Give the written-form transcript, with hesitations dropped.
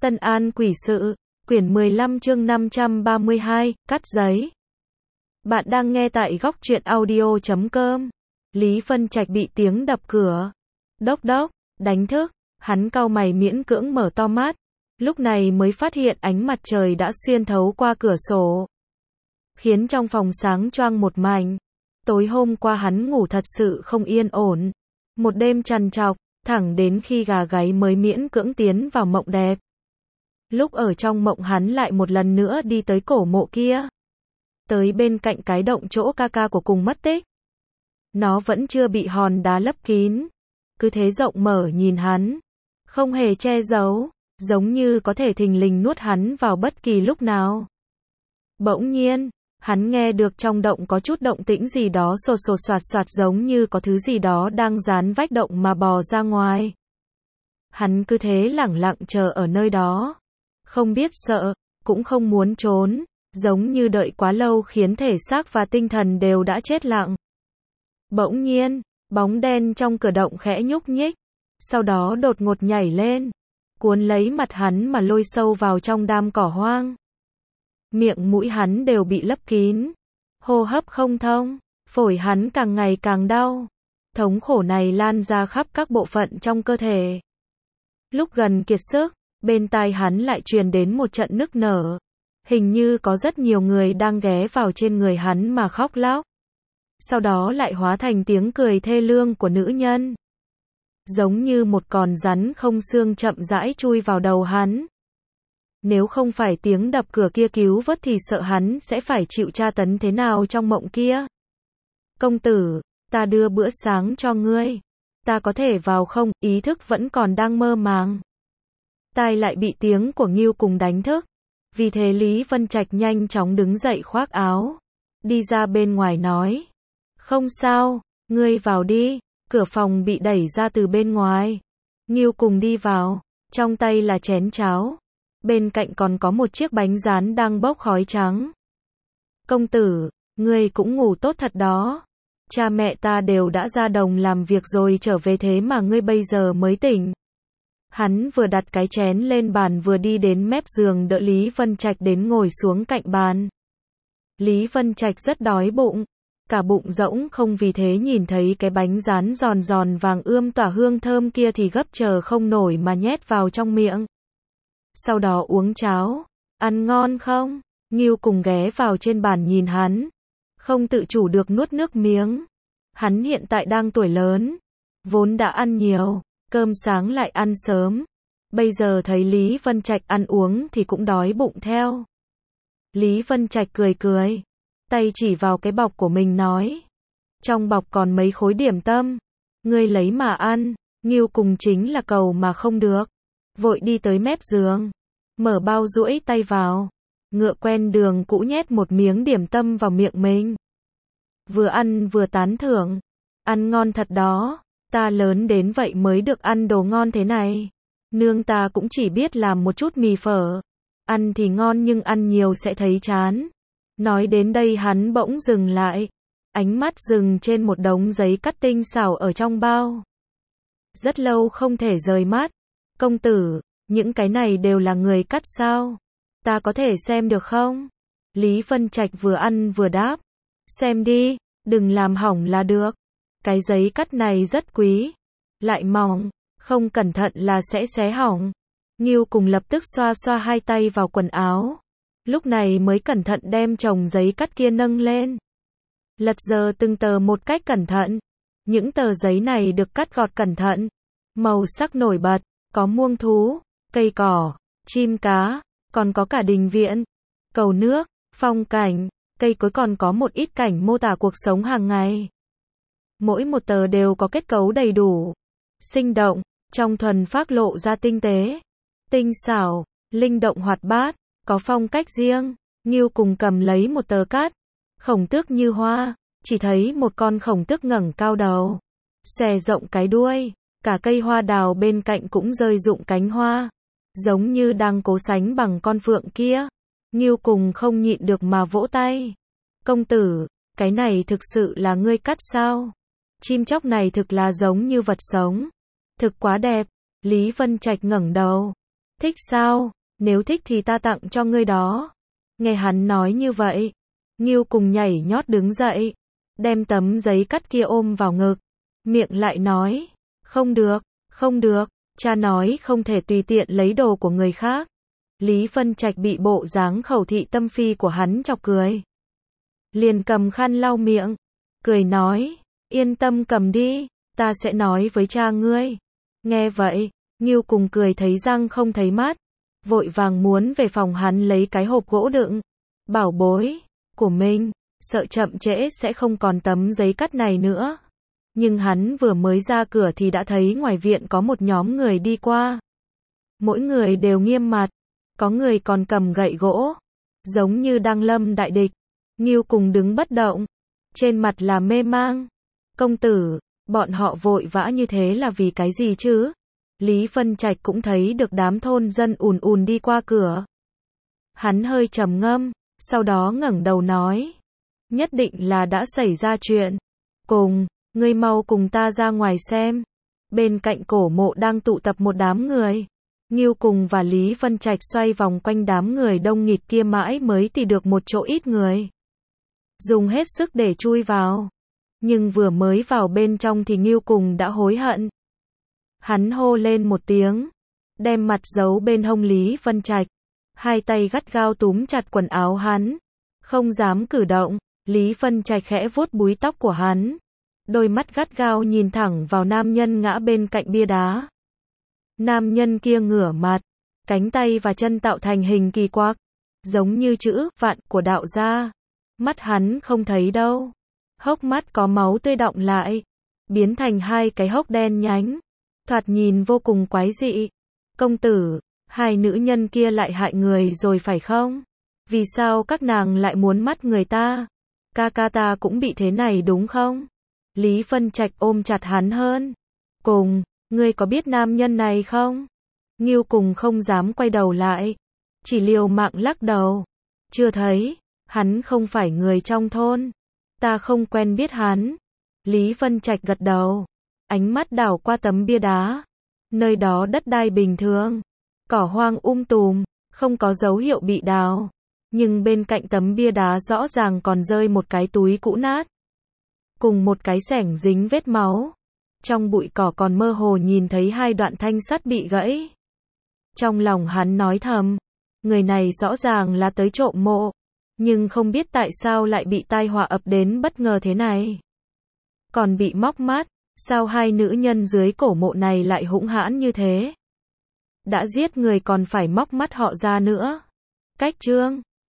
Tân An Quỷ Sự, quyển 15 chương 532, cắt giấy. Bạn đang nghe tại góc truyện audio.com. Lý Vân Trạch bị tiếng đập cửa. Đốc đốc, đánh thức. Hắn cau mày miễn cưỡng mở to mắt. Lúc này mới phát hiện ánh mặt trời đã xuyên thấu qua cửa sổ, khiến trong phòng sáng choang một mảnh. Tối hôm qua hắn ngủ thật sự không yên ổn. Một đêm trằn trọc, thẳng đến khi gà gáy mới miễn cưỡng tiến vào mộng đẹp. Lúc ở trong mộng hắn lại một lần nữa đi tới cổ mộ kia. Tới bên cạnh cái động chỗ ca ca của cùng mất tích. Nó vẫn chưa bị hòn đá lấp kín. Cứ thế rộng mở nhìn hắn. Không hề che giấu, giống như có thể thình lình nuốt hắn vào bất kỳ lúc nào. Bỗng nhiên, hắn nghe được trong động có chút động tĩnh gì đó sột sột soạt soạt giống như có thứ gì đó đang dán vách động mà bò ra ngoài. Hắn cứ thế lẳng lặng chờ ở nơi đó. Không biết sợ, cũng không muốn trốn, giống như đợi quá lâu khiến thể xác và tinh thần đều đã chết lặng. Bỗng nhiên, bóng đen trong cửa động khẽ nhúc nhích, sau đó đột ngột nhảy lên, cuốn lấy mặt hắn mà lôi sâu vào trong đám cỏ hoang. Miệng mũi hắn đều bị lấp kín, hô hấp không thông, phổi hắn càng ngày càng đau. Thống khổ này lan ra khắp các bộ phận trong cơ thể. Lúc gần kiệt sức, bên tai hắn lại truyền đến một trận nức nở. Hình như có rất nhiều người đang ghé vào trên người hắn mà khóc lóc. Sau đó lại hóa thành tiếng cười thê lương của nữ nhân. Giống như một con rắn không xương chậm rãi chui vào đầu hắn. Nếu không phải tiếng đập cửa kia cứu vớt thì sợ hắn sẽ phải chịu tra tấn thế nào trong mộng kia. Công tử, ta đưa bữa sáng cho ngươi. Ta có thể vào không? Ý thức vẫn còn đang mơ màng. Tai lại bị tiếng của Ngưu Cùng đánh thức. Vì thế Lý Vân Trạch nhanh chóng đứng dậy khoác áo. Đi ra bên ngoài nói. Không sao, ngươi vào đi. Cửa phòng bị đẩy ra từ bên ngoài. Ngưu Cùng đi vào. Trong tay là chén cháo. Bên cạnh còn có một chiếc bánh rán đang bốc khói trắng. Công tử, ngươi cũng ngủ tốt thật đó. Cha mẹ ta đều đã ra đồng làm việc rồi trở về thế mà ngươi bây giờ mới tỉnh. Hắn vừa đặt cái chén lên bàn vừa đi đến mép giường đỡ Lý Vân Trạch đến ngồi xuống cạnh bàn. Lý Vân Trạch rất đói bụng. Cả bụng rỗng không vì thế nhìn thấy cái bánh rán giòn giòn vàng ươm tỏa hương thơm kia thì gấp chờ không nổi mà nhét vào trong miệng. Sau đó uống cháo. Ăn ngon không? Ngưu Cùng ghé vào trên bàn nhìn hắn. Không tự chủ được nuốt nước miếng. Hắn hiện tại đang tuổi lớn. Vốn đã ăn nhiều. Cơm sáng lại ăn sớm. Bây giờ thấy Lý Vân Trạch ăn uống thì cũng đói bụng theo. Lý Vân Trạch cười cười. Tay chỉ vào cái bọc của mình nói. Trong bọc còn mấy khối điểm tâm. Ngươi lấy mà ăn. Ngưu Cùng chính là cầu mà không được. Vội đi tới mép giường. Mở bao duỗi tay vào. Ngựa quen đường cũ nhét một miếng điểm tâm vào miệng mình. Vừa ăn vừa tán thưởng. Ăn ngon thật đó. Ta lớn đến vậy mới được ăn đồ ngon thế này. Nương ta cũng chỉ biết làm một chút mì phở. Ăn thì ngon nhưng ăn nhiều sẽ thấy chán. Nói đến đây hắn bỗng dừng lại. Ánh mắt dừng trên một đống giấy cắt tinh xảo ở trong bao. Rất lâu không thể rời mắt. Công tử, những cái này đều là người cắt sao? Ta có thể xem được không? Lý Vân Trạch vừa ăn vừa đáp. Xem đi, đừng làm hỏng là được. Cái giấy cắt này rất quý. Lại mỏng, không cẩn thận là sẽ xé hỏng. Ngưu Cùng lập tức xoa xoa hai tay vào quần áo. Lúc này mới cẩn thận đem chồng giấy cắt kia nâng lên. Lật dờ từng tờ một cách cẩn thận. Những tờ giấy này được cắt gọt cẩn thận. Màu sắc nổi bật, có muông thú, cây cỏ, chim cá, còn có cả đình viện, cầu nước, phong cảnh, cây cối còn có một ít cảnh mô tả cuộc sống hàng ngày. Mỗi một tờ đều có kết cấu đầy đủ, sinh động, trong thuần phác lộ ra tinh tế, tinh xảo, linh động hoạt bát, có phong cách riêng. Ngưu Cùng cầm lấy một tờ cắt, khổng tước như hoa, chỉ thấy một con khổng tước ngẩng cao đầu, xòe rộng cái đuôi, cả cây hoa đào bên cạnh cũng rơi rụng cánh hoa, giống như đang cố sánh bằng con phượng kia. Ngưu Cùng không nhịn được mà vỗ tay. Công tử, cái này thực sự là ngươi cắt sao? Chim chóc này thực là giống như vật sống. Thực quá đẹp. Lý Vân Trạch ngẩng đầu. Thích sao? Nếu thích thì ta tặng cho ngươi đó. Nghe hắn nói như vậy, Ngưu Cùng nhảy nhót đứng dậy, đem tấm giấy cắt kia ôm vào ngực, miệng lại nói, không được, không được, cha nói không thể tùy tiện lấy đồ của người khác. Lý Phân Trạch bị bộ dáng khẩu thị tâm phi của hắn chọc cười. Liền cầm khăn lau miệng, cười nói, yên tâm cầm đi, ta sẽ nói với cha ngươi. Nghe vậy, Ngưu Cùng cười thấy răng không thấy mắt, vội vàng muốn về phòng hắn lấy cái hộp gỗ đựng bảo bối của mình, sợ chậm trễ sẽ không còn tấm giấy cắt này nữa. Nhưng hắn vừa mới ra cửa thì đã thấy ngoài viện có một nhóm người đi qua. Mỗi người đều nghiêm mặt, có người còn cầm gậy gỗ, giống như đang lâm đại địch. Ngưu Cùng đứng bất động, trên mặt là mê mang. Công tử, bọn họ vội vã như thế là vì cái gì chứ? Lý Phân Trạch cũng thấy được đám thôn dân ùn ùn đi qua cửa. Hắn hơi trầm ngâm, sau đó ngẩng đầu nói, nhất định là đã xảy ra chuyện. Cùng, ngươi mau cùng ta ra ngoài xem. Bên cạnh cổ mộ đang tụ tập một đám người. Ngưu Cùng và Lý Phân Trạch xoay vòng quanh đám người đông nghịt kia mãi mới tìm được một chỗ ít người. Dùng hết sức để chui vào. Nhưng vừa mới vào bên trong thì Ngưu Cùng đã hối hận. Hắn hô lên một tiếng, đem mặt giấu bên hông Lý Phân Trạch, hai tay gắt gao túm chặt quần áo hắn, không dám cử động. Lý Phân Trạch khẽ vuốt búi tóc của hắn, đôi mắt gắt gao nhìn thẳng vào nam nhân ngã bên cạnh bia đá. Nam nhân kia ngửa mặt, cánh tay và chân tạo thành hình kỳ quặc, giống như chữ vạn của đạo gia. Mắt hắn không thấy đâu, hốc mắt có máu tươi đọng lại, biến thành hai cái hốc đen nhánh, thoạt nhìn vô cùng quái dị. Công tử, hai nữ nhân kia lại hại người rồi phải không? Vì sao các nàng lại muốn mắt người ta? Ca ca ta cũng bị thế này đúng không? Lý Phân Trạch ôm chặt hắn hơn. Cùng, ngươi có biết nam nhân này không? Ngưu Cùng không dám quay đầu lại, chỉ liều mạng lắc đầu. Chưa thấy, hắn không phải người trong thôn. Ta không quen biết hắn. Lý Phân Trạch gật đầu, ánh mắt đảo qua tấm bia đá. Nơi đó đất đai bình thường, cỏ hoang tùm, không có dấu hiệu bị đào. Nhưng bên cạnh tấm bia đá rõ ràng còn rơi một cái túi cũ nát, cùng một cái xẻng dính vết máu. Trong bụi cỏ còn mơ hồ nhìn thấy hai đoạn thanh sắt bị gãy. Trong lòng hắn nói thầm, người này rõ ràng là tới trộm mộ, nhưng không biết tại sao lại bị tai họa ập đến bất ngờ thế này. Còn bị móc mắt, sao hai nữ nhân dưới cổ mộ này lại hung hãn như thế? Đã giết người còn phải móc mắt họ ra nữa. Cách chương